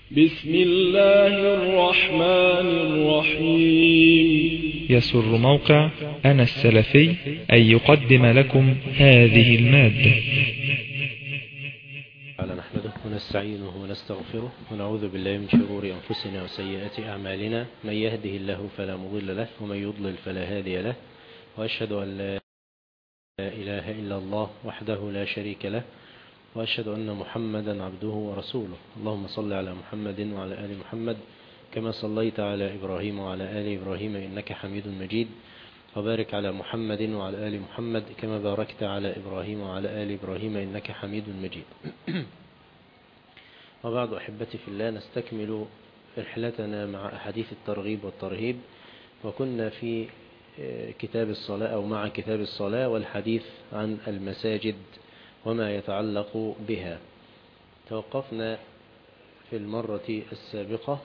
بسم الله الرحمن الرحيم. يسر موقع أنا السلفي أن يقدم لكم هذه المادة. نحمده ونستعينه ونستغفره ونعوذ بالله من شرور أنفسنا وسيئات أعمالنا، من يهده الله فلا مضل له ومن يضلل فلا هادي له، وأشهد أن لا إله إلا الله وحده لا شريك له، وأشهد أن محمدا عبده ورسوله. اللهم صل على محمد وعلى آل محمد كما صليت على إبراهيم وعلى آل إبراهيم إنك حميد مجيد، وبارك على محمد وعلى آل محمد كما باركت على إبراهيم وعلى آل إبراهيم إنك حميد مجيد. وبعد أحبتي في الله، نستكمل رحلتنا مع أحاديث الترغيب والترهيب، وكنا في كتاب الصلاة أو مع كتاب الصلاة والحديث عن المساجد وما يتعلق بها. توقفنا في المرة السابقة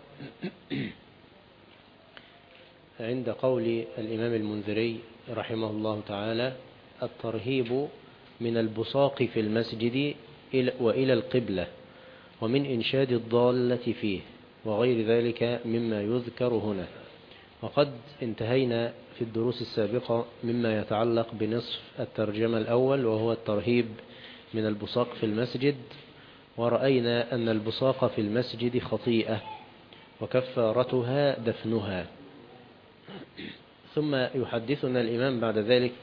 عند قول الإمام المنذري رحمه الله تعالى: الترهيب من البصاق في المسجد وإلى القبلة، ومن إنشاد الضالة فيه، وغير ذلك مما يذكر هنا. وقد انتهينا في الدروس السابقة مما يتعلق بنصف الترجمة الأول، وهو الترهيب من البصاق في المسجد، ورأينا أن البصاق في المسجد خطيئة وكفارتها دفنها. ثم يحدثنا الإمام بعد ذلك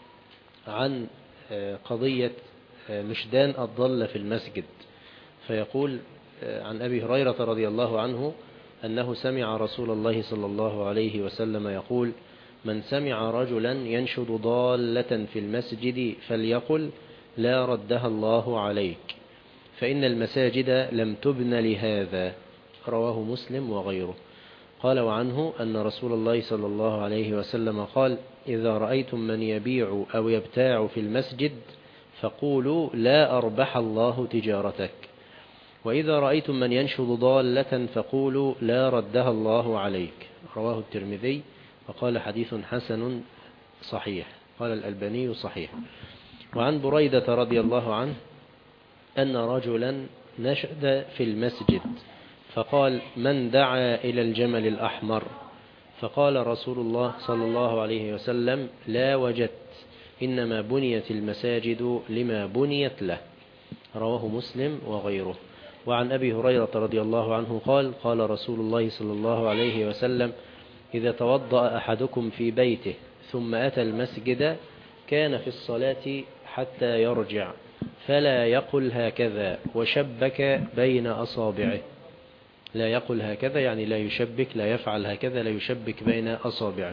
عن قضية نشدان الضالة في المسجد، فيقول عن أبي هريرة رضي الله عنه أنه سمع رسول الله صلى الله عليه وسلم يقول: من سمع رجلا ينشد ضالة في المسجد فليقل: لا ردها الله عليك، فإن المساجد لم تبن لهذا. رواه مسلم وغيره. قال وعنه أن رسول الله صلى الله عليه وسلم قال: إذا رأيتم من يبيع أو يبتاع في المسجد فقولوا: لا أربح الله تجارتك، وإذا رأيتم من ينشد ضالة فقولوا: لا ردها الله عليك. رواه الترمذي وقال: حديث حسن صحيح. قال الألباني صحيح. وعن بريدة رضي الله عنه أن رجلا نشد في المسجد فقال: من دعا إلى الجمل الأحمر؟ فقال رسول الله صلى الله عليه وسلم: لا وجدت، إنما بنيت المساجد لما بنيت له. رواه مسلم وغيره. وعن أبي هريرة رضي الله عنه قال: قال رسول الله صلى الله عليه وسلم: إذا توضأ أحدكم في بيته ثم أتى المسجد كان في الصلاة حتى يرجع فلا يقل هكذا وشبك بين أصابعه. لا يقل هكذا يعني لا يشبك، لا يفعل هكذا، لا يشبك بين أصابعه.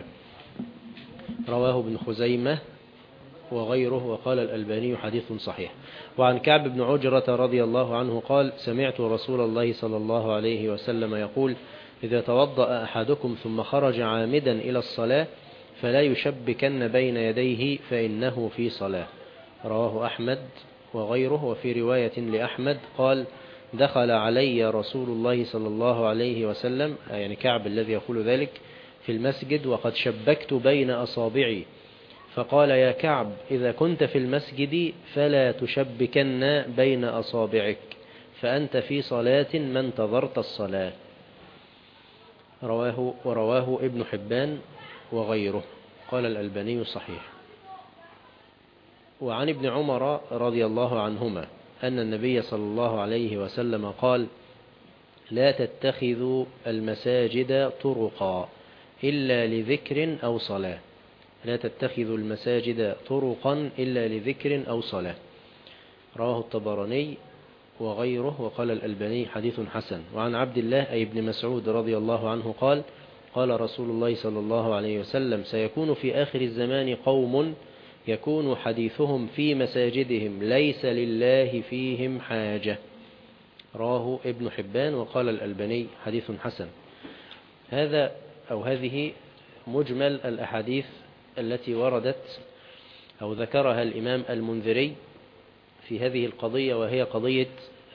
رواه ابن خزيمة وغيره، وقال الألباني حديث صحيح. وعن كعب بن عجرة رضي الله عنه قال: سمعت رسول الله صلى الله عليه وسلم يقول: إذا توضأ أحدكم ثم خرج عامدا إلى الصلاة فلا يشبكن بين يديه فإنه في صلاة. رواه أحمد وغيره. وفي رواية لأحمد قال: دخل علي رسول الله صلى الله عليه وسلم، يعني كعب الذي يقول ذلك، في المسجد وقد شبكت بين أصابعي، فقال: يا كعب، إذا كنت في المسجد فلا تشبكن بين أصابعك، فأنت في صلاة ما انتظرت الصلاة. ورواه ابن حبان وغيره. قال الألباني صحيح. وعن ابن عمر رضي الله عنهما أن النبي صلى الله عليه وسلم قال: لا تتخذوا المساجد طرقا إلا لذكر أو صلاة. لا تتخذوا المساجد طرقا إلا لذكر أو صلاة. رواه الطبراني وغيره، وقال الألباني حديث حسن. وعن عبد الله أي ابن مسعود رضي الله عنه قال: قال رسول الله صلى الله عليه وسلم: سيكون في آخر الزمان قوم يكون حديثهم في مساجدهم ليس لله فيهم حاجة. رواه ابن حبان، وقال الألباني حديث حسن. هذا أو هذه مجمل الأحاديث التي وردت أو ذكرها الإمام المنذري في هذه القضية، وهي قضية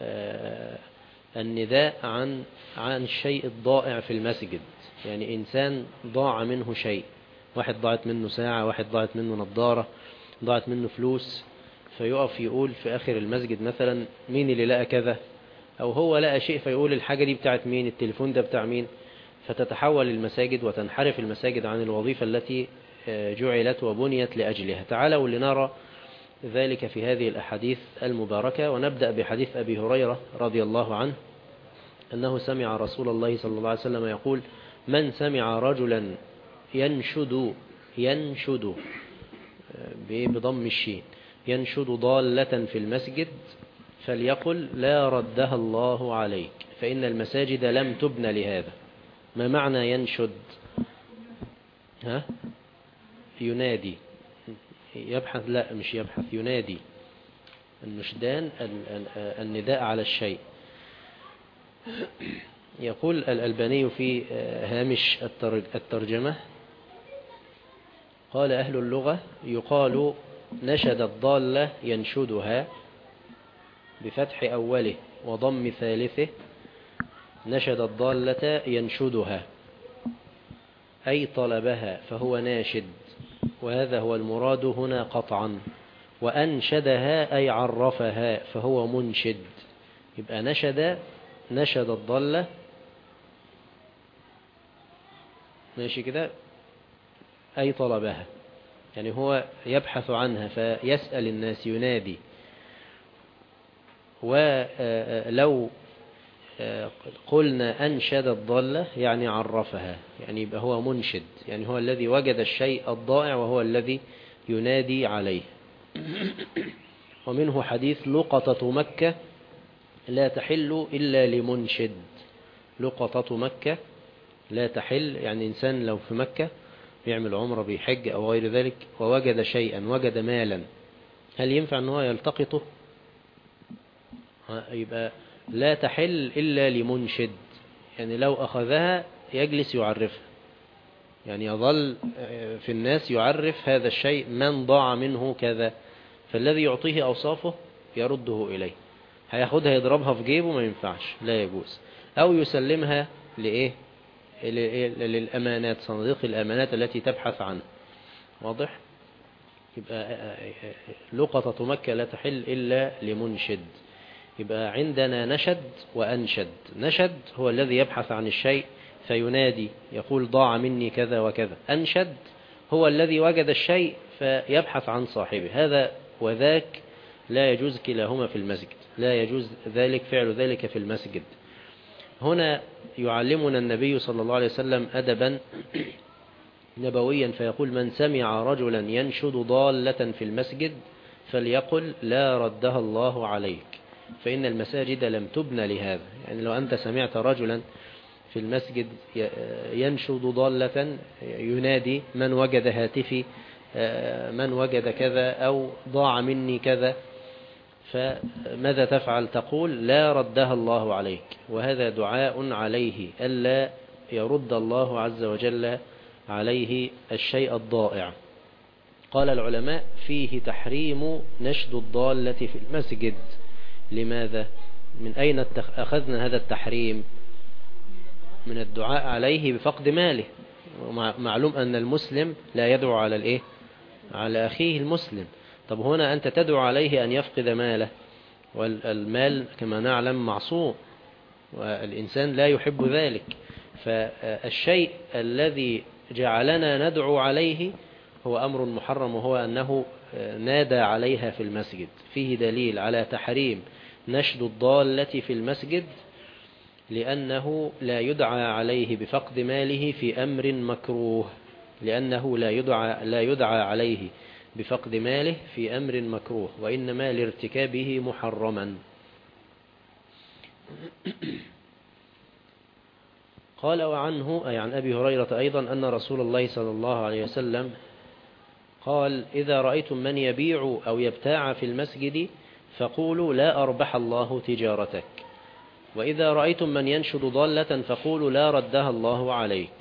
النداء عن الشيء الضائع في المسجد. يعني إنسان ضاع منه شيء، واحد ضاعت منه ساعة، واحد ضاعت منه نظارة، ضاعت منه فلوس، فيقف يقول في آخر المسجد مثلا: مين اللي لقى كذا؟ أو هو لقى شيء فيقول الحاجة دي بتاعت مين، التليفون ده بتاع مين، فتتحول المساجد وتنحرف المساجد عن الوظيفة التي جعلت وبنيت لأجلها. تعالوا لنرى ذلك في هذه الأحاديث المباركة. ونبدأ بحديث أبي هريرة رضي الله عنه أنه سمع رسول الله صلى الله عليه وسلم يقول: من سمع رجلا ينشد بضم الشين ينشد ضالة في المسجد فليقل لا ردها الله عليك فإن المساجد لم تبن لهذا. ما معنى ينشد؟ ينادي، يبحث، لا مش يبحث، ينادي. النشدان النداء على الشيء. يقول الألباني في هامش الترجمة: قال أهل اللغة: يقال نشد الضالة ينشدها بفتح أوله وضم ثالثه، نشد الضالة ينشدها أي طلبها فهو ناشد، وهذا هو المراد هنا قطعا. وأنشدها أي عرفها فهو منشد. يبقى نشد الضالة، ماشي كده، أي طلبها، يعني هو يبحث عنها فيسأل الناس، ينادي. ولو قلنا أنشد الضالة يعني عرفها، يعني يبقى هو منشد، يعني هو الذي وجد الشيء الضائع وهو الذي ينادي عليه. ومنه حديث: لقطة مكة لا تحل إلا لمنشد. لقطة مكة لا تحل، يعني إنسان لو في مكة يعمل عمرة بيحج أو غير ذلك ووجد شيئا، وجد مالا، هل ينفع أنه يلتقطه؟ يبقى لا تحل إلا لمنشد، يعني لو أخذها يجلس يعرفها، يعني يظل في الناس يعرف هذا الشيء من ضاع منه كذا، فالذي يعطيه أوصافه يرده إليه. هياخدها يضربها في جيبه ما ينفعش، لا يجوز. أو يسلمها لإيه؟ للأمانات، صناديق الأمانات التي تبحث عنه. واضح؟ يبقى لقطة مكة لا تحل إلا لمنشد. يبقى عندنا نشد وأنشد. نشد هو الذي يبحث عن الشيء فينادي يقول ضاع مني كذا وكذا. أنشد هو الذي وجد الشيء فيبحث عن صاحبه. هذا وذاك لا يجوز كلاهما في المسجد، لا يجوز فعل ذلك في المسجد. هنا يعلمنا النبي صلى الله عليه وسلم أدبا نبويا فيقول: من سمع رجلا ينشد ضالة في المسجد فليقل لا ردها الله عليك فإن المساجد لم تبن لهذا. يعني لو أنت سمعت رجلا في المسجد ينشد ضالة، ينادي من وجد هاتفي، من وجد كذا، أو ضاع مني كذا، فماذا تفعل؟ تقول لا ردها الله عليك. وهذا دعاء عليه ألا يرد الله عز وجل عليه الشيء الضائع. قال العلماء: فيه تحريم نشد الضالة في المسجد. لماذا؟ من أين أخذنا هذا التحريم؟ من الدعاء عليه بفقد ماله. معلوم أن المسلم لا يدعو على الإيه؟ على أخيه المسلم. طب هنا أنت تدعو عليه أن يفقد ماله، والمال كما نعلم معصوم، والإنسان لا يحب ذلك. فالشيء الذي جعلنا ندعو عليه هو أمر محرم، وهو أنه نادى عليها في المسجد. فيه دليل على تحريم نشد الضالة في المسجد، لأنه لا يدعى عليه بفقد ماله في أمر مكروه، لأنه لا يدعى عليه بفقد ماله في أمر مكروه، وإنما لارتكابه محرما. قال: وعنه أي عن أبي هريرة أيضا أن رسول الله صلى الله عليه وسلم قال: إذا رأيتم من يبيع أو يبتاع في المسجد فقولوا لا أربح الله تجارتك، وإذا رأيتم من ينشد ضالة فقولوا لا ردها الله عليك.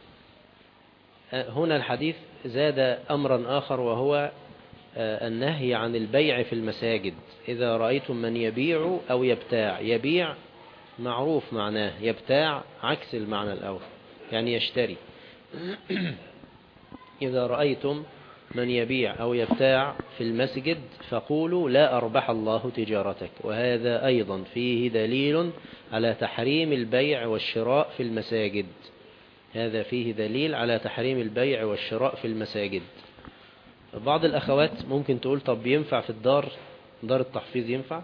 هنا الحديث زاد أمرا آخر، وهو النهي عن البيع في المساجد. إذا رأيتم من يبيع أو يبتاع. يبيع معروف معناه، يبتاع عكس المعنى الأول، يعني يشتري. إذا رأيتم من يبيع أو يبتاع في المسجد فقولوا لا أربح الله تجارتك. وهذا أيضا فيه دليل على تحريم البيع والشراء في المساجد. هذا فيه دليل على تحريم البيع والشراء في المساجد. بعض الأخوات ممكن تقول طب ينفع في دار التحفيظ؟ ينفع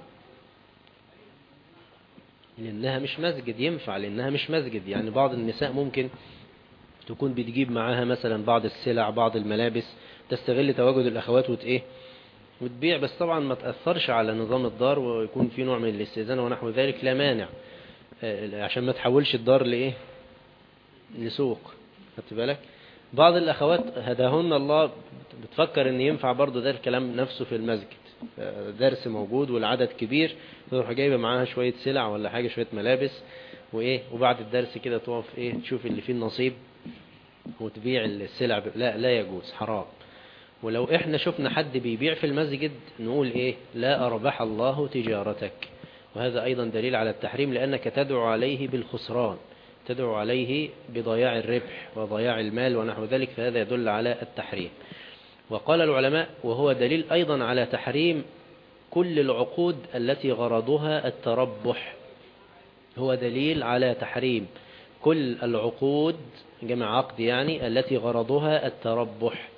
لأنها مش مسجد. ينفع لأنها مش مسجد. يعني بعض النساء ممكن تكون بتجيب معاها مثلا بعض السلع، بعض الملابس، تستغل تواجد الأخوات وتبيع. بس طبعا ما تأثرش على نظام الدار ويكون في نوع من الاستئذان ونحو ذلك، لا مانع، عشان ما تحولش الدار لسوق. خدت بالك؟ بعض الأخوات هداهن الله بتفكر ان ينفع برضو ده الكلام نفسه في المسجد، درس موجود والعدد كبير، تروح جايبه معاها شوية سلع ولا حاجة، شوية ملابس وبعد الدرس كده تقف تشوف اللي فيه النصيب وتبيع السلع. لا يجوز، حرام. ولو احنا شفنا حد بيبيع في المسجد نقول لا أربح الله تجارتك. وهذا أيضا دليل على التحريم، لأنك تدعو عليه بالخسران، تدعو عليه بضياع الربح وضياع المال ونحو ذلك، فهذا يدل على التحريم. وقال العلماء وهو دليل أيضا على تحريم كل العقود التي غرضها التربح. هو دليل على تحريم كل العقود، جمع عقد يعني، التي غرضها التربح.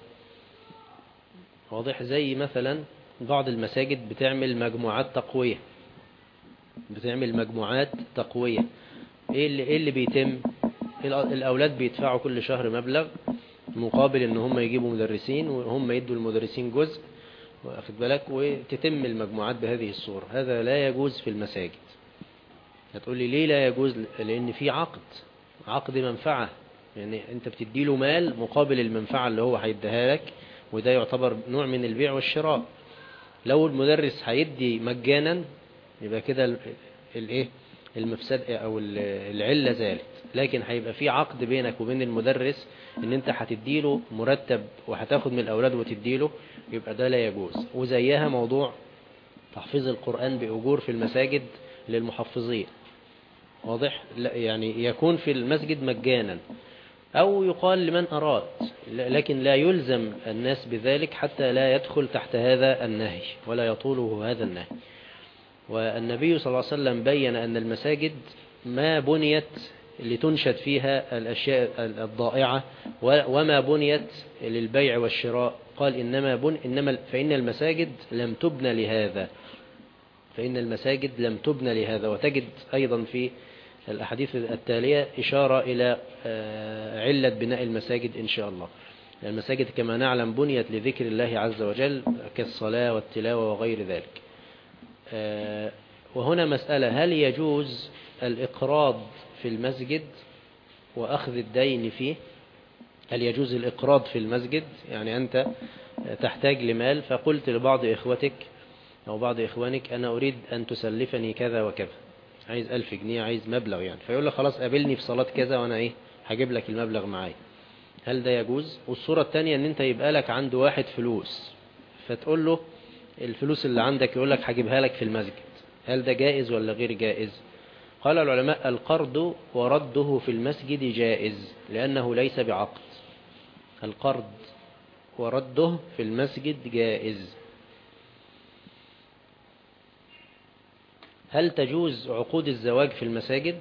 واضح؟ زي مثلا بعض المساجد بتعمل مجموعات تقوية. ايه اللي بيتم؟ الأولاد بيدفعوا كل شهر مبلغ مقابل ان هم يجيبوا مدرسين وهم يدوا المدرسين جزء، واخد بالك، وتتم المجموعات بهذه الصورة. هذا لا يجوز في المساجد. هتقول لي ليه لا يجوز؟ لأن في عقد منفعة، يعني انت بتديله مال مقابل المنفعة اللي هو هيديها لك، وده يعتبر نوع من البيع والشراء. لو المدرس هيدي مجانا يبقى كده المفسد او العلة زالت. لكن هيبقى في عقد بينك وبين المدرس ان انت هتديله مرتب وهتاخد من الاولاد وتديله، يبقى ده لا يجوز. وزيها موضوع تحفيظ القرآن بأجور في المساجد للمحفظين. واضح؟ لا يعني يكون في المسجد مجانا أو يقال لمن أراد، لكن لا يلزم الناس بذلك حتى لا يدخل تحت هذا النهي ولا يطوله هذا النهي. والنبي صلى الله عليه وسلم بين أن المساجد ما بنيت لتنشد فيها الأشياء الضائعة وما بنيت للبيع والشراء. قال فإن المساجد لم تبنى لهذا. وتجد أيضا في الأحاديث التالية إشارة إلى علة بناء المساجد إن شاء الله. المساجد كما نعلم بنيت لذكر الله عز وجل كالصلاة والتلاوة وغير ذلك. وهنا مسألة: هل يجوز الإقراض في المسجد وأخذ الدين فيه؟ هل يجوز الإقراض في المسجد؟ يعني أنت تحتاج لمال فقلت لبعض إخوتك أو بعض إخوانك أنا أريد أن تسلفني كذا وكذا، عايز 1000 جنيه، عايز مبلغ يعني، فيقول لك خلاص قابلني في صلاة كذا وأنا هجيب لك المبلغ معاي. هل ده يجوز؟ والصورة الثانية أن أنت يبقى لك عند واحد فلوس فتقول له الفلوس اللي عندك يقول لك هجيبها لك في المسجد. هل ده جائز ولا غير جائز؟ قال العلماء: القرض ورده في المسجد جائز لأنه ليس بعقد. القرض ورده في المسجد جائز. هل تجوز عقود الزواج في المساجد؟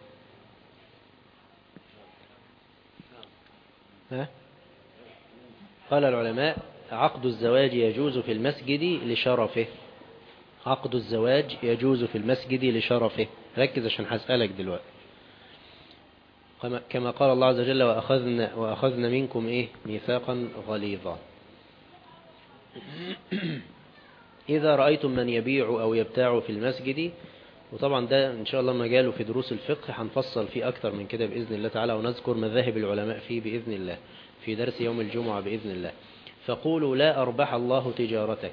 قال العلماء: عقد الزواج يجوز في المسجد لشرفه. عقد الزواج يجوز في المسجد لشرفه. ركز عشان هسألك دلوقتي. كما قال الله عز وجل: وأخذنا منكم ميثاقا غليظا. إذا رأيتم من يبيع أو يبتاع في المسجد، وطبعا ده إن شاء الله مجاله في دروس الفقه، هنفصل فيه أكتر من كده بإذن الله تعالى، ونذكر مذاهب العلماء فيه بإذن الله في درس يوم الجمعة بإذن الله. فقولوا لا أربح الله تجارتك.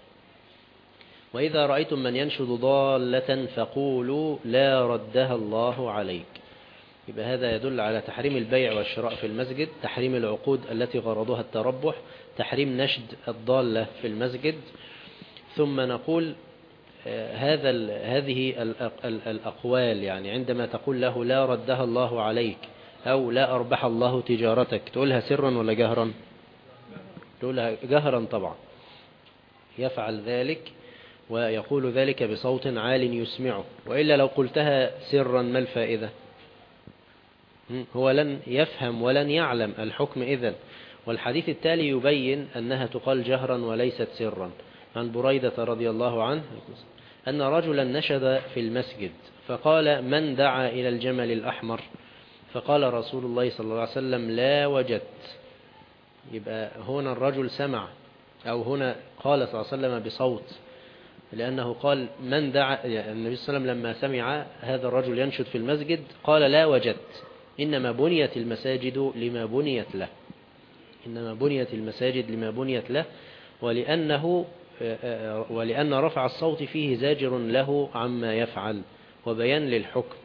وإذا رأيتم من ينشد ضالة فقولوا لا ردها الله عليك. يبقى هذا يدل على تحريم البيع والشراء في المسجد، تحريم العقود التي غرضها التربح، تحريم نشد الضالة في المسجد. ثم نقول هذه الأقوال، يعني عندما تقول له لا ردها الله عليك أو لا أربح الله تجارتك، تقولها سرا ولا جهرا؟ تقولها جهرا طبعا، يفعل ذلك ويقول ذلك بصوت عال يسمعه. وإلا لو قلتها سرا ما الفائدة؟ هو لن يفهم ولن يعلم الحكم إذن. والحديث التالي يبين أنها تقال جهرا وليست سرا. عن بريدة رضي الله عنه أن رجلا نشد في المسجد فقال: من دعا إلى الجمل الأحمر؟ فقال رسول الله صلى الله عليه وسلم: لا وجدت. يبقى هنا الرجل سمع، أو هنا قال صلى الله عليه وسلم بصوت، لأنه قال من دعا. النبي صلى الله عليه وسلم لما سمع هذا الرجل ينشد في المسجد قال: لا وجدت. إنما بنيت المساجد لما بنيت له، إنما بنيت المساجد لما بنيت له، ولأن رفع الصوت فيه زاجر له عما يفعل وبيان للحكم.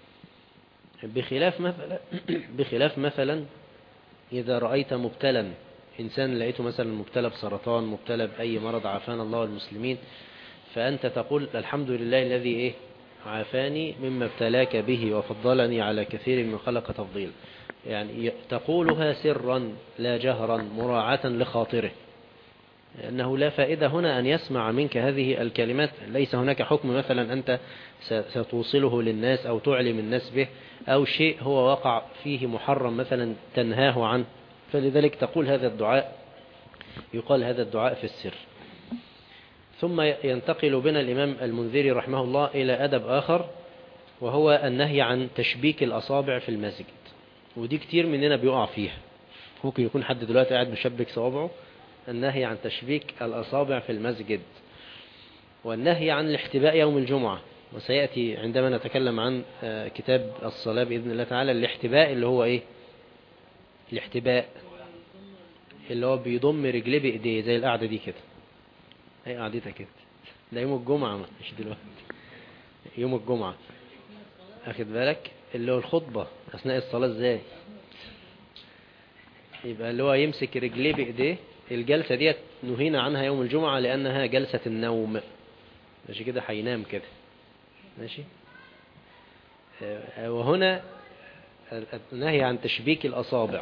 بخلاف مثلا إذا رأيت مبتلا، إنسان لقيته مثلا مبتلى بسرطان، مبتلى بأي مرض عافانا الله والمسلمين، فأنت تقول: الحمد لله الذي عافاني مما ابتلاك به وفضلني على كثير من خلق تفضيل. يعني تقولها سرا لا جهرا مراعاة لخاطره، أنه لا فائدة هنا أن يسمع منك هذه الكلمات. ليس هناك حكم مثلا أنت ستوصله للناس أو تعلم الناس به، أو شيء هو وقع فيه محرم مثلا تنهاه عنه، فلذلك تقول هذا الدعاء، يقال هذا الدعاء في السر. ثم ينتقل بنا الإمام المنذري رحمه الله إلى أدب آخر، وهو النهي عن تشبيك الأصابع في المسجد. ودي كتير مننا بيقع فيها، ممكن يكون حد دلوقتي قاعد مشبك صوابعه. النهي عن تشبيك الأصابع في المسجد، والنهي عن الاحتباء يوم الجمعة، وسيأتي عندما نتكلم عن كتاب الصلاة بإذن الله تعالى. الاحتباء اللي هو الاحتباء اللي هو بيضم رجليه بإيديه زي القعدة دي كده، هي قعدتها كده. ده يوم الجمعة، مش دلوقتي، يوم الجمعة، أخذ بالك، اللي هو الخطبة أثناء الصلاة ازاي. يبقى اللي هو يمسك رجليه بإيديه. الجلسة دي نهينا عنها يوم الجمعة لأنها جلسة النوم، ماشي كده، هينام كده، ماشي. وهنا النهي عن تشبيك الأصابع،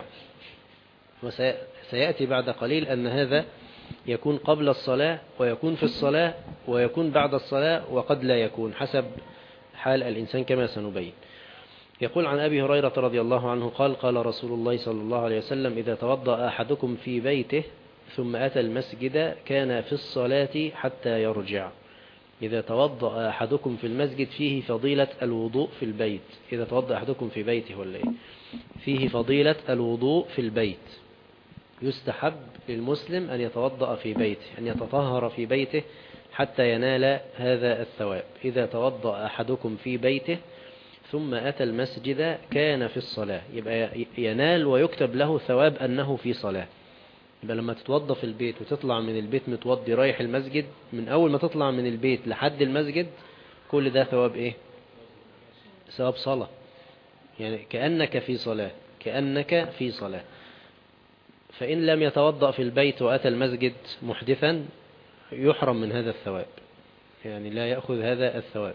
وسيأتي بعد قليل أن هذا يكون قبل الصلاة، ويكون في الصلاة، ويكون بعد الصلاة، وقد لا يكون حسب حال الإنسان كما سنبين. يقول عن أبي هريرة رضي الله عنه قال: قال رسول الله صلى الله عليه وسلم: إذا توضأ أحدكم في بيته ثم أتى المسجد كان في الصلاة حتى يرجع. إذا توضأ أحدكم في المسجد فيه فضيلة الوضوء في البيت. إذا توضأ أحدكم في بيته ولا فيه فضيلة الوضوء في البيت. يستحب للمسلم أن يتوضأ في بيته، أن يتطهر في بيته حتى ينال هذا الثواب. إذا توضأ أحدكم في بيته ثم أتى المسجد كان في الصلاة، يبقى ينال ويكتب له ثواب أنه في صلاة. يبقى لما تتوضى في البيت وتطلع من البيت متوضي رايح المسجد، من أول ما تطلع من البيت لحد المسجد كل ده ثواب ثواب صلاة. يعني كأنك في صلاة، كأنك في صلاة. فإن لم يتوضأ في البيت وأتى المسجد محدثا يحرم من هذا الثواب، يعني لا يأخذ هذا الثواب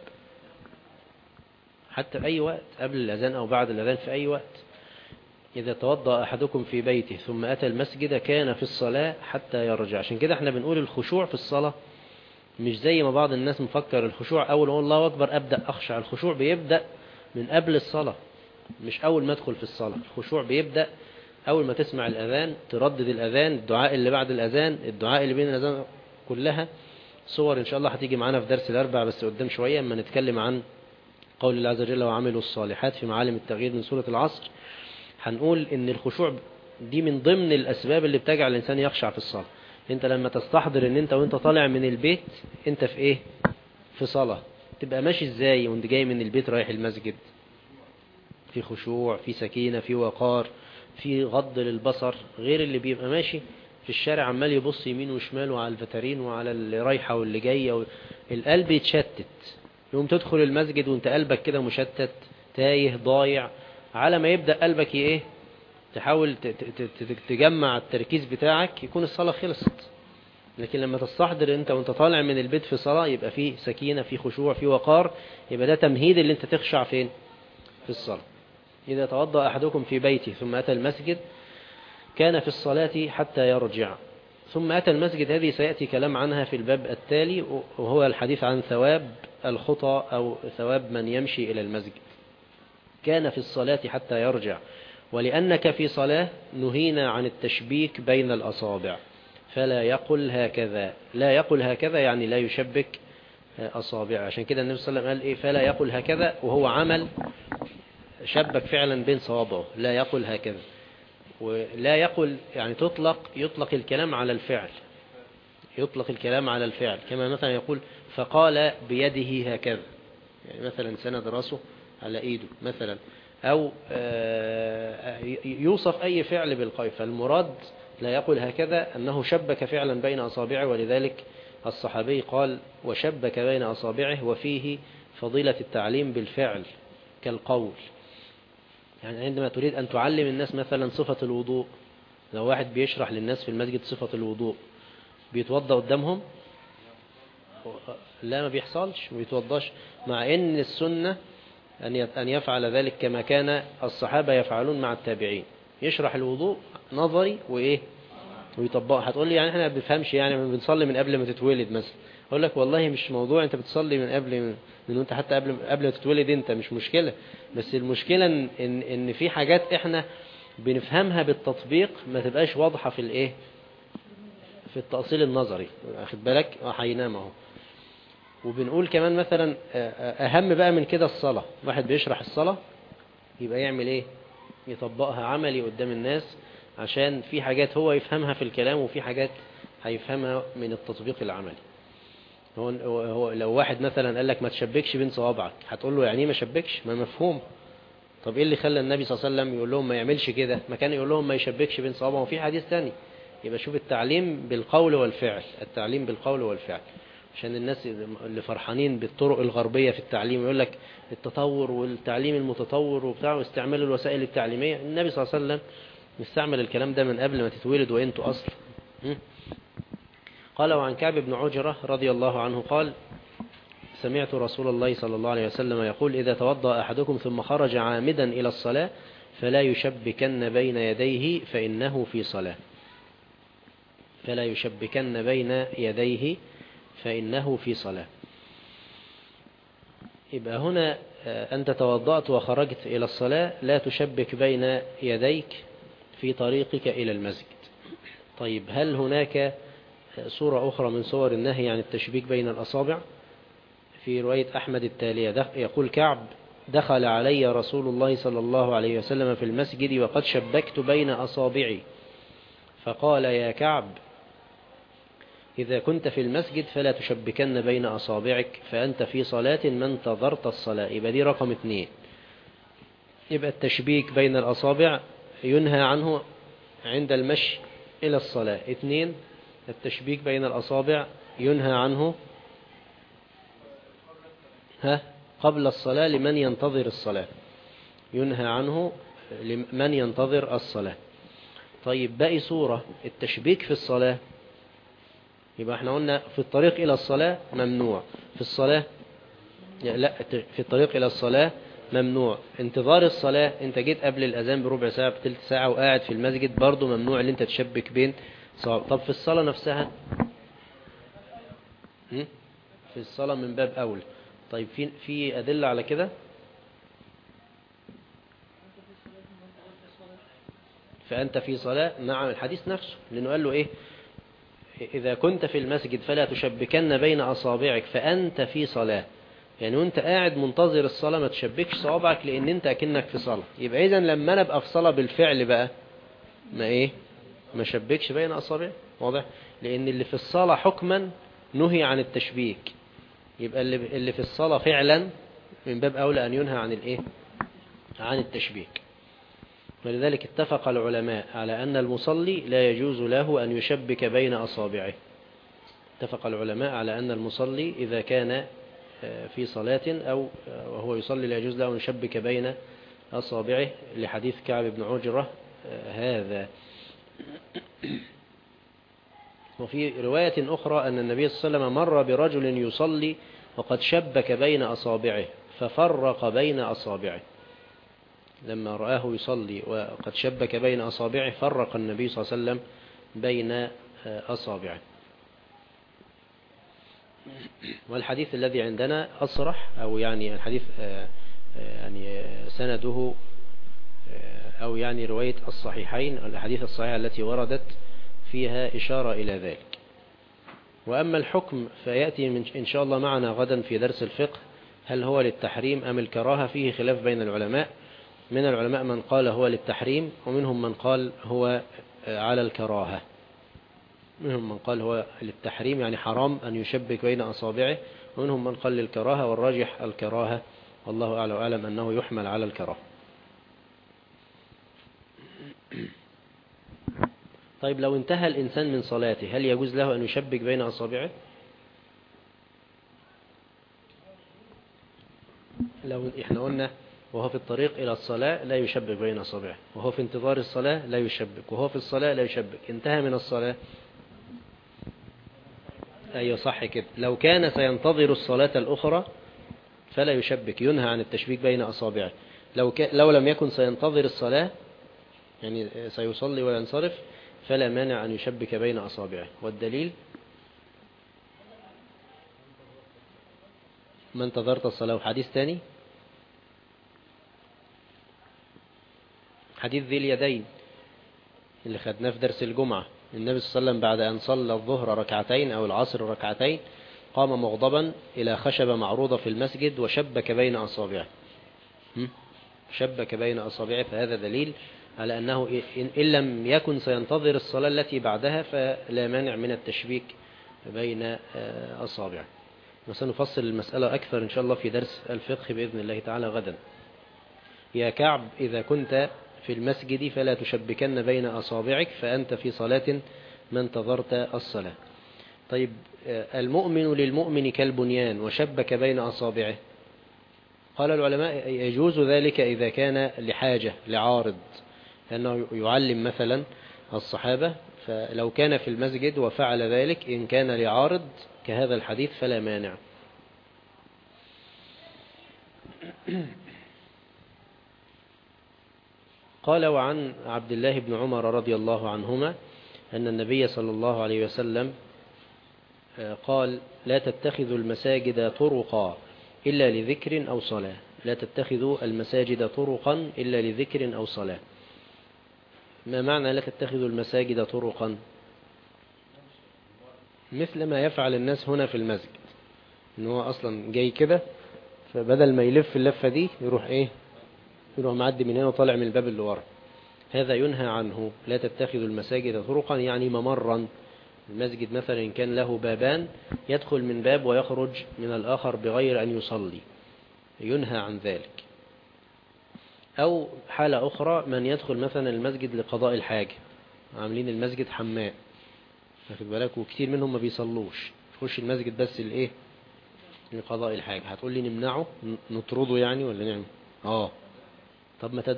حتى في أي وقت، قبل الأذان أو بعد الأذان، في أي وقت. إذا توضأ أحدكم في بيته ثم أتى المسجد كان في الصلاة حتى يرجع. عشان كده احنا بنقول الخشوع في الصلاة مش زي ما بعض الناس مفكر الخشوع أول الله أكبر أبدأ أخشع. الخشوع بيبدأ من قبل الصلاة، مش أول ما أدخل في الصلاة. الخشوع بيبدأ أول ما تسمع الأذان، تردد الأذان، الدعاء اللي بعد الأذان، الدعاء اللي بين الأذان، كلها صور إن شاء الله هتيجي معانا في درس الأربع بس قدام شوية اما نتكلم عن قول الله عز وجل: وعملوا الصالحات في معالم التغيير من سورة العصر. هنقول إن الخشوع دي من ضمن الأسباب اللي بتجعل الإنسان يخشع في الصلاة. أنت لما تستحضر إن أنت وأنت طالع من البيت أنت في في صلاة، تبقى ماشي إزاي وأنت جاي من البيت رايح المسجد؟ في خشوع، في سكينة، في وقار، في غض للبصر، غير اللي بيبقى ماشي في الشارع عمال يبص يمين وشمال وعلى الفترين وعلى اللي رايحة واللي جاية، القلب يتشتت. يوم تدخل المسجد وانت قلبك كده مشتت تايه ضايع، على ما يبدأ قلبك تحاول تجمع التركيز بتاعك يكون الصلاة خلصت. لكن لما تستحضر انت وانت طالع من البيت في صلاة يبقى فيه سكينة، فيه خشوع، فيه وقار، يبقى ده تمهيد اللي انت تخشع فين؟ في الصلاة. إذا توضأ أحدكم في بيته ثم أتى المسجد كان في الصلاة حتى يرجع. ثم أتى المسجد، هذه سيأتي كلام عنها في الباب التالي، وهو الحديث عن ثواب الخطى أو ثواب من يمشي إلى المسجد. كان في الصلاة حتى يرجع، ولأنك في صلاة نهينا عن التشبيك بين الأصابع، فلا يقل هكذا. لا يقل هكذا يعني لا يشبك أصابع. عشان كده النبي صلى الله عليه وسلم قال إيه؟ فلا يقل هكذا، وهو عمل شبك فعلا بين صوابعه. لا يقل هكذا. ولا يقل يعني يطلق الكلام على الفعل، يطلق الكلام على الفعل، كما مثلا يقول فقال بيده هكذا، يعني مثلا سند راسه على ايده مثلا، او يوصف اي فعل بالقيد. فالمراد لا يقول هكذا انه شبك فعلا بين اصابعه، ولذلك الصحابي قال وشبك بين اصابعه، وفيه فضيلة التعليم بالفعل كالقول. يعني عندما تريد أن تعلم الناس مثلا صفة الوضوء، لو واحد بيشرح للناس في المسجد صفة الوضوء، بيتوضى قدامهم؟ لا، ما بيحصلش، ما بيتوضاش، مع ان السنة أن يفعل ذلك كما كان الصحابة يفعلون مع التابعين. يشرح الوضوء نظري وإيه ويطبقها. هتقول لي يعني احنا ما بنفهمش، يعني بنصلي من قبل ما تتولد مثلا. أقول لك والله مش موضوع أنت بتصلي من قبل، من وأنت حتى قبل ما تتولد أنت، مش مشكلة. بس المشكلة إن في حاجات احنا بنفهمها بالتطبيق ما تبقاش واضحة في الإيه، في التأصيل النظري. أخد بالك؟ حينام اهو. وبنقول كمان مثلا أهم بقى من كده الصلاة. واحد بيشرح الصلاة يبقى يعمل إيه؟ يطبقها عملي قدام الناس، عشان في حاجات هو يفهمها في الكلام، وفي حاجات هيفهمها من التطبيق العملي. هو لو واحد مثلا قال لك ما تشبكش بين صوابعك، هتقول له يعني ما شبكش؟ ما مفهوم. طب ايه اللي خلى النبي صلى الله عليه وسلم يقول لهم ما يعملش كده؟ ما كان يقول لهم ما يشبكش بين صوابعه، وفي حديث ثاني. يبقى شوف التعليم بالقول والفعل، التعليم بالقول والفعل. عشان الناس اللي فرحانين بالطرق الغربية في التعليم، يقول لك التطور والتعليم المتطور وبتاع واستعمال الوسائل التعليمية. النبي صلى الله عليه وسلم مستعمل الكلام ده من قبل ما تتولد وانتوا أصل. قال وعن كعب بن عجرة رضي الله عنه قال سمعت رسول الله صلى الله عليه وسلم يقول إذا توضأ أحدكم ثم خرج عامدا إلى الصلاة فلا يشبكن بين يديه فإنه في صلاة. فلا يشبكن بين يديه فإنه في صلاة. يبقى هنا أنت توضأت وخرجت إلى الصلاة، لا تشبك بين يديك في طريقك إلى المسجد. طيب هل هناك صورة أخرى من صور النهي عن التشبيك بين الأصابع؟ في رواية أحمد التالية يقول كعب دخل علي رسول الله صلى الله عليه وسلم في المسجد وقد شبكت بين أصابعي، فقال يا كعب إذا كنت في المسجد فلا تشبكن بين أصابعك فأنت في صلاة ما انتظرت الصلاة. يبقى دي رقم 2. يبقى التشبيك بين الأصابع ينهى عنه عند المشي إلى الصلاة. 2 التشبيك بين الأصابع ينهى عنه قبل الصلاة لمن ينتظر الصلاة، ينهى عنه لمن ينتظر الصلاة. طيب باقي صورة التشبيك في الصلاة. يبقى احنا قلنا في الطريق إلى الصلاة ممنوع، في الصلاة لا، في الطريق إلى الصلاة ممنوع. انتظار الصلاة انت جيت قبل الأذان بربع ساعة بثلث ساعة وقاعد في المسجد، برضو ممنوع ان انت تشبك بين صوابع. طب في الصلاة نفسها، في الصلاة من باب أولى. طيب في أدلة على كده؟ فأنت في صلاة. نعم، الحديث نفسه، لأنه قال له إيه؟ إذا كنت في المسجد فلا تشبكن بين أصابعك فأنت في صلاة. يعني وانت قاعد منتظر الصلاة ما تشبكش صوابعك، لأن انت أكنك في صلاة. يبقى إذن لما أنا أبقى في صلاة بالفعل بقى ما شبكش بين أصابعي. واضح؟ لأن اللي في الصلاة حكما نهي عن التشبيك، يبقى اللي في الصلاة فعلا من باب أولى أن ينهى عن التشبيك. ولذلك اتفق العلماء على أن المصلي لا يجوز له أن يشبك بين أصابعه. اتفق العلماء على أن المصلي إذا كان في صلاة أو وهو يصلي لا يجوز له أن يشبك بين أصابعه، لحديث كعب بن عجرة هذا. وفي رواية أخرى أن النبي صلى الله عليه وسلم مر برجل يصلي وقد شبك بين أصابعه ففرق بين أصابعه. لما رآه يصلي وقد شبك بين أصابعه فرق النبي صلى الله عليه وسلم بين أصابعه. والحديث الذي عندنا أصرح، أو يعني الحديث يعني سنده أو يعني رواية الصحيحين، الحديث الصحيحة التي وردت فيها إشارة إلى ذلك. وأما الحكم فيأتي إن شاء الله معنا غدا في درس الفقه، هل هو للتحريم أم الكراهة؟ فيه خلاف بين العلماء، من العلماء من قال هو للتحريم، ومنهم من قال هو على الكراهة. منهم من قال هو للتحريم يعني حرام أن يشبك بين أصابعه، ومنهم من قال للكراهة، والراجح الكراهة، والله أعلى وأعلم أنه يحمل على الكراهة. طيب لو انتهى الإنسان من صلاته هل يجوز له أن يشبك بين أصابعه؟ لو احنا قلنا وهو في الطريق إلى الصلاة لا يشبك بين أصابعه، وهو في انتظار الصلاة لا يشبك، وهو في الصلاة لا يشبك، انتهى من الصلاة. أيوة صح كده. لو كان سينتظر الصلاة الأخرى فلا يشبك، ينهى عن التشبيك بين أصابعه. لو لم يكن سينتظر الصلاة، يعني سيصلي وينصرف، فلا مانع أن يشبك بين أصابعه. والدليل ما انتظرت الصلاة. وحديث ثاني حديث ذي اليدين اللي خدناه في درس الجمعة، النبي صلى الله عليه وسلم بعد أن صلى الظهر ركعتين أو العصر ركعتين قام مغضبا إلى خشبة معروضة في المسجد وشبك بين أصابعه. شبك بين أصابعه، فهذا دليل على أنه إن لم يكن سينتظر الصلاة التي بعدها فلا مانع من التشبيك بين أصابعه. وسنفصل المسألة أكثر إن شاء الله في درس الفقه بإذن الله تعالى غدا. يا كعب إذا كنت في المسجد فلا تشبكن بين أصابعك فأنت في صلاة ما انتظرت الصلاة. طيب المؤمن للمؤمن كالبنيان وشبك بين أصابعه، قال العلماء يجوز ذلك إذا كان لحاجة لعارض، لأنه يعلم مثلا الصحابة، فلو كان في المسجد وفعل ذلك إن كان لعارض كهذا الحديث فلا مانع. قال وعن عبد الله بن عمر رضي الله عنهما أن النبي صلى الله عليه وسلم قال لا تتخذوا المساجد طرقا إلا لذكر أو صلاة. لا تتخذوا المساجد طرقا إلا لذكر أو صلاة. ما معنى لا تتخذوا المساجد طرقا؟ مثل ما يفعل الناس هنا في المسجد، إن هو أصلا جاي كده، فبدل ما يلف اللفة دي يروح يروح معدي من هنا وطالع من الباب اللي ورا. هذا ينهى عنه. لا تتخذوا المساجد طرقا يعني ممرا. المسجد مثلا إن كان له بابان يدخل من باب ويخرج من الآخر بغير أن يصلي، ينهى عن ذلك. أو حالة أخرى من يدخل مثلا المسجد لقضاء الحاجة، عاملين المسجد حمام، واخد بالك، وكتير منهم ما بيصلوش، يخش المسجد بس لقضاء الحاجة. هتقول لي نمنعه نطرده يعني ولا نعمل؟ طب ما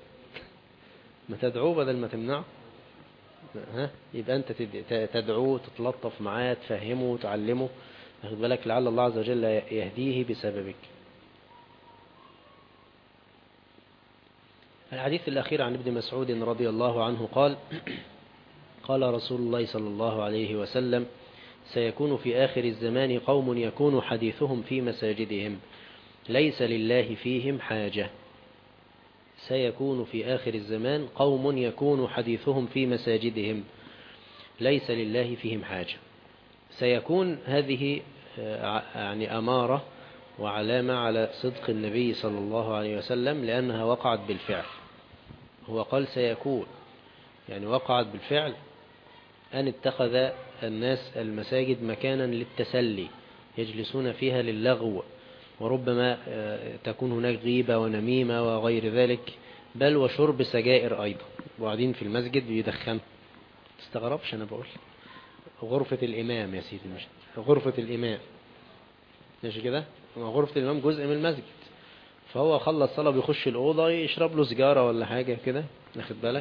تدعوه بدل ما تمنعه. يبقى أنت تدعوه، تتلطف معاه، تفهمه، تعلمه، واخد بالك، لعل الله عز وجل يهديه بسببك. الحديث الأخير عن ابن مسعود رضي الله عنه قال قال رسول الله صلى الله عليه وسلم سيكون في آخر الزمان قوم يكون حديثهم في مساجدهم ليس لله فيهم حاجة. سيكون في آخر الزمان قوم يكون حديثهم في مساجدهم ليس لله فيهم حاجة. سيكون هذه يعني أمارة وعلامة على صدق النبي صلى الله عليه وسلم، لأنها وقعت بالفعل. هو قال سيكون، يعني وقعت بالفعل، أن اتخذ الناس المساجد مكانا للتسلي يجلسون فيها للغو، وربما تكون هناك غيبة ونميمة وغير ذلك، بل وشرب سجائر أيضا، وقاعدين في المسجد بيدخن. تستغربش أنا بقول غرفة الإمام يا سيدي، مش غرفة الإمام، مش كده؟ غرفة الإمام جزء من المسجد، فهو خلص صلاة بيخش الأوضة يشرب له سجارة ولا حاجة كده، واخد بالك؟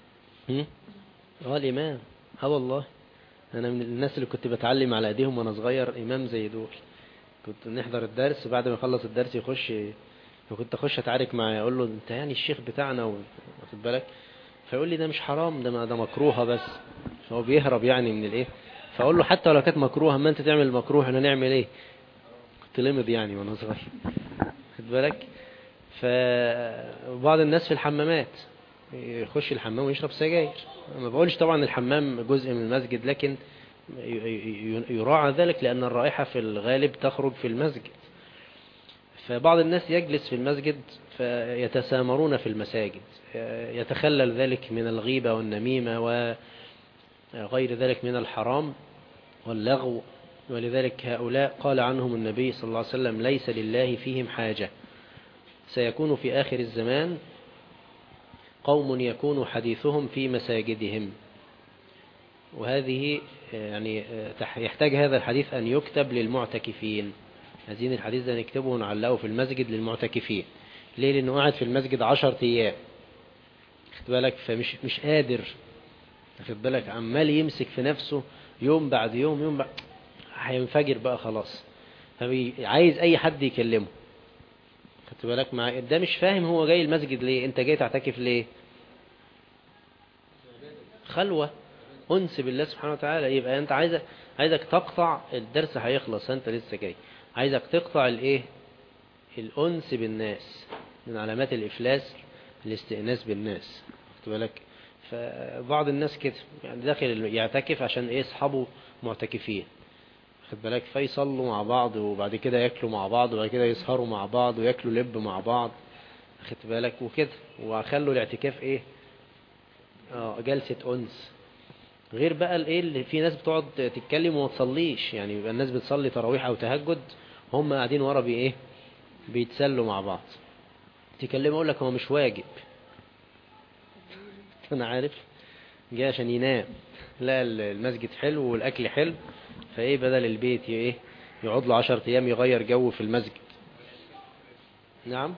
الإمام والله أنا من الناس اللي كنت بتعلم على أيديهم وأنا صغير، إمام زي دول. كنت نحضر الدرس وبعد ما يخلص الدرس يخش، وكنت أخش أتعارك معاه، أقول له أنت يعني الشيخ بتاعنا، واخد بالك؟ فيقول لي ده مش حرام، ده مكروهة بس. هو بيهرب يعني من الايه. فاقول له حتى لو كانت مكروهه، اما انت تعمل المكروه احنا نعمل ايه؟ كنت لمض يعني وانا صغير، خد بالك. فبعض الناس في الحمامات يخش الحمام ويشرب سجاير. ما بقولش طبعا الحمام جزء من المسجد، لكن يراعى ذلك لأن الرائحة في الغالب تخرج في المسجد. فبعض الناس يجلس في المسجد فيتسامرون في المساجد، يتخلل ذلك من الغيبة والنميمة وغير ذلك من الحرام واللغو. ولذلك هؤلاء قال عنهم النبي صلى الله عليه وسلم: ليس لله فيهم حاجة. سيكون في آخر الزمان قوم يكون حديثهم في مساجدهم. وهذه يعني يحتاج هذا الحديث أن يكتب للمعتكفين. هذين الحديث ده نكتبه ونعلقه في المسجد للمعتكفين. ليه؟ لأنه قاعد في المسجد 10 أيام، خد بالك، فمش قادر، خد بالك، عمال يمسك في نفسه يوم بعد يوم يوم بعد، هينفجر بقى خلاص. عايز أي حد يكلمه، خد بالك. مع ده مش فاهم هو جاي المسجد ليه. أنت جاي تعتكف ليه؟ خلوة، أنس بالله سبحانه وتعالى. يبقى أنت عايزك تقطع الدرس، هيخلص أنت لسه جاي، عايزك تقطع الإيه؟ الأنس بالناس. من علامات الإفلاس الاستئناس بالناس، خد بالك. فبعض الناس كده يعني داخل يعتكف عشان إيه؟ أصحابه معتكفين، خد بالك، فيصلوا مع بعض وبعد كده يأكلوا مع بعض وبعد كده يسهروا مع بعض ويأكلوا لب مع بعض، خد بالك، وكده. وخلوا الاعتكاف إيه؟ جلسة أنس. غير بقى الايه اللي في ناس بتقعد تتكلم وما تصليش، يعني يبقى الناس بتصلي تراويح او تهجد هم قاعدين ورا بايه؟ بيتسلوا مع بعض. تكلم اقول لك هو مش واجب، انا عارف جاي عشان ينام. لا، المسجد حلو والاكل حلو، فايه بدل البيت ايه؟ يقعد له 10 ايام يغير جو في المسجد. نعم،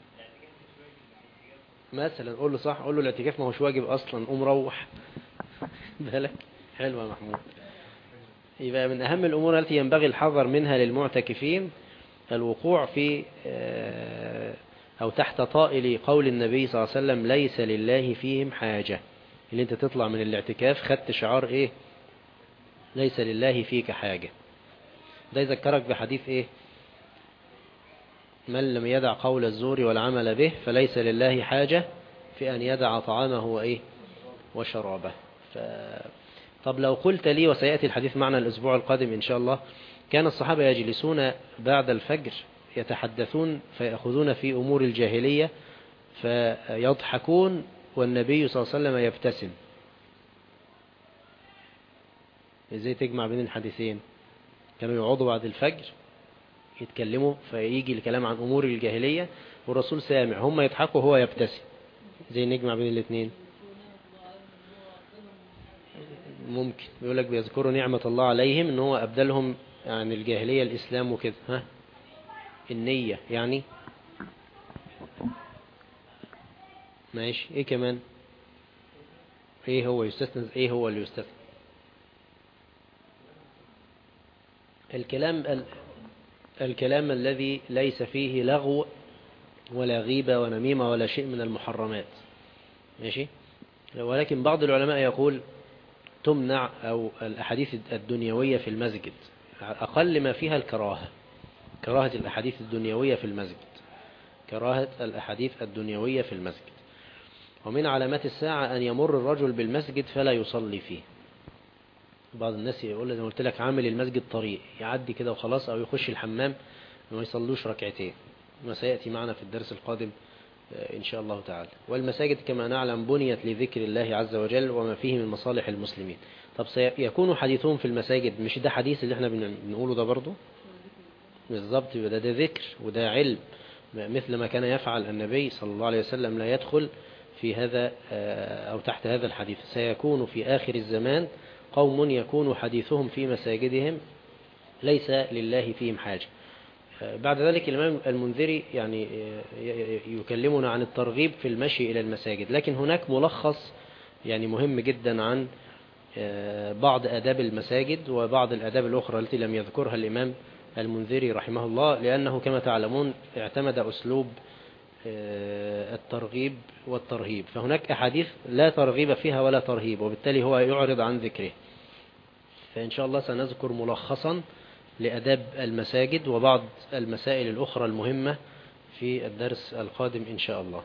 مثلا قول له صح، قول له الاعتكاف ما هوش واجب اصلا، قوم روح. بالك حلو يا محمود. يبقى من أهم الأمور التي ينبغي الحذر منها للمعتكفين الوقوع في أو تحت طائل قول النبي صلى الله عليه وسلم: ليس لله فيهم حاجة. اللي انت تطلع من الاعتكاف خدت شعار ايه؟ ليس لله فيك حاجة. ده يذكرك بحديث ايه؟ من لم يدع قول الزور والعمل به فليس لله حاجة في أن يدع طعامه وإيه؟ وشرابه. طب لو قلت لي، وسيأتي الحديث معنا الأسبوع القادم إن شاء الله، كان الصحابة يجلسون بعد الفجر يتحدثون فيأخذون في أمور الجاهلية فيضحكون والنبي صلى الله عليه وسلم يبتسم. إزاي تجمع بين الحديثين؟ كانوا يقعدوا بعد الفجر يتكلموا فيجي الكلام عن أمور الجاهلية والرسول سامع، هم يضحكوا وهو يبتسم. إزاي نجمع بين الاثنين؟ ممكن يقول لك بيذكروا نعمة الله عليهم ان هو أبدلهم عن الجاهلية الإسلام وكده. ها، النية يعني ماشي. ايه كمان؟ ايه هو يستثنى؟ ايه هو اللي يستثنى؟ الكلام الذي ليس فيه لغو ولا غيبة ونميمة ولا شيء من المحرمات، ماشي. ولكن بعض العلماء يقول تمنع أو الأحاديث الدنيوية في المسجد، أقل ما فيها الكراهة، كراهة الأحاديث الدنيوية في المسجد، كراهة الأحاديث الدنيوية في المسجد. ومن علامات الساعة أن يمر الرجل بالمسجد فلا يصلي فيه. بعض الناس يقول زي ما قلت لك عامل المسجد طريق، يعدي كده وخلاص، أو يخش الحمام وما يصلوش ركعتين، ما سيأتي معنا في الدرس القادم إن شاء الله تعالى. والمساجد كما نعلم بنيت لذكر الله عز وجل وما فيه من مصالح المسلمين. طب سيكون حديثهم في المساجد، مش ده حديث اللي احنا بنقوله ده برضو بالضبط؟ ده ذكر وده علم، مثل ما كان يفعل النبي صلى الله عليه وسلم. لا يدخل في هذا أو تحت هذا الحديث. سيكون في آخر الزمان قوم يكون حديثهم في مساجدهم ليس لله فيهم حاجة. بعد ذلك الإمام المنذري يعني يكلمنا عن الترغيب في المشي إلى المساجد، لكن هناك ملخص يعني مهم جدا عن بعض آداب المساجد وبعض الآداب الأخرى التي لم يذكرها الإمام المنذري رحمه الله، لأنه كما تعلمون اعتمد أسلوب الترغيب والترهيب، فهناك أحاديث لا ترغيب فيها ولا ترهيب، وبالتالي هو يعرض عن ذكره. فإن شاء الله سنذكر ملخصا لأداب المساجد وبعض المسائل الأخرى المهمة في الدرس القادم إن شاء الله.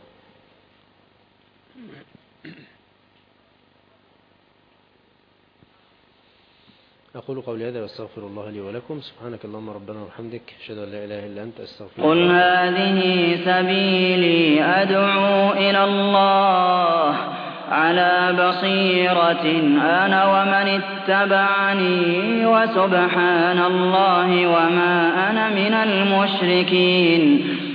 أقول قولي هذا واستغفر الله لي ولكم. سبحانك اللهم ربنا وبحمدك، أشهد أن لا إله إلا أنت، أستغفرك. قل هذه سبيلي أدعو إلى الله على بصيرة أنا ومن اتبعني، وسبحان الله وما أنا من المشركين.